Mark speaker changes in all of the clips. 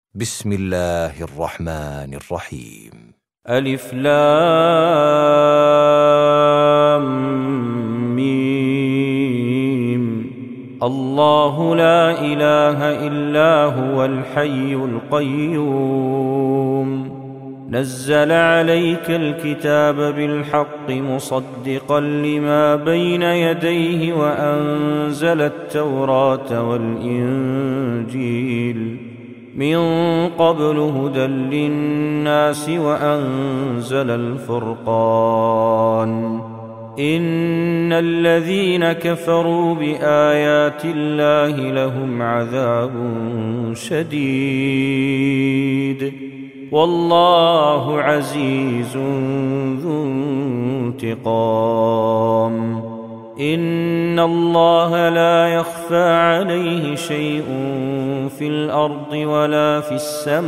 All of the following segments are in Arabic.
Speaker 1: بسم الله الرحمن الرحيم.
Speaker 2: ألف لام ميم. الله لا إله إلا هو الحي القيوم نزل عليك الكتاب بالحق مصدقا لما بين يديه وأنزل التوراة والإنجيل من قبل هدى للناس وأنزل الفرقان إن الذين كفروا بآيات الله لهم عذاب شديد والله عزيز ذو انتقام إن الله لا يخفى عليه شيء في الأرض ولا في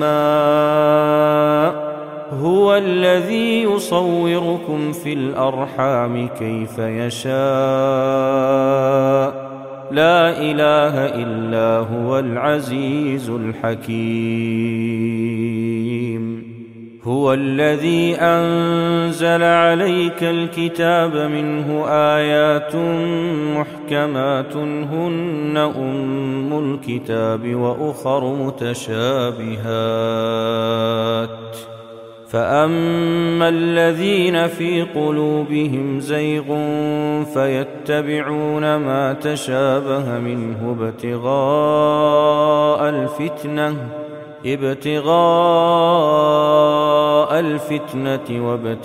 Speaker 2: السماء هو الذي يصوركم في الأرحام كيف يشاء لا إله إلا هو العزيز الحكيم هو الذي أنزل عليك الكتاب منه آيات محكمات هن أم الكتاب وأخر متشابهات فأما الذين في قلوبهم زيغ فيتبعون ما تشابه منه ابتغاء الفتنة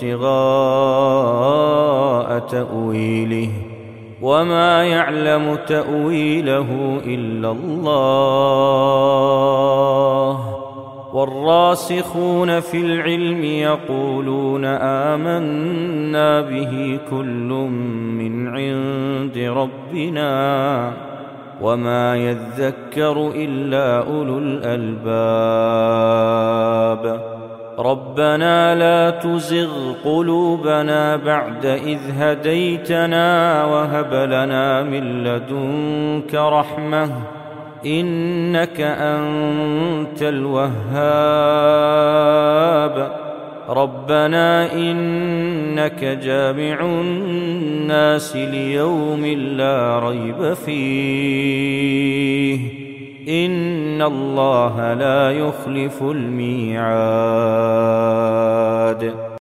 Speaker 2: وابتغاء تأويله وما يعلم تأويله إلا الله والراسخون في العلم يقولون آمنا به كل من عند ربنا وما يذكر إلا أولو الألباب ربنا لا تزغ قلوبنا بعد إذ هديتنا وهب لنا من لدنك رحمة إنك أنت الوهاب ربنا إنك جامع الناس ليوم لا ريب فيه إن الله لا يخلف الميعاد.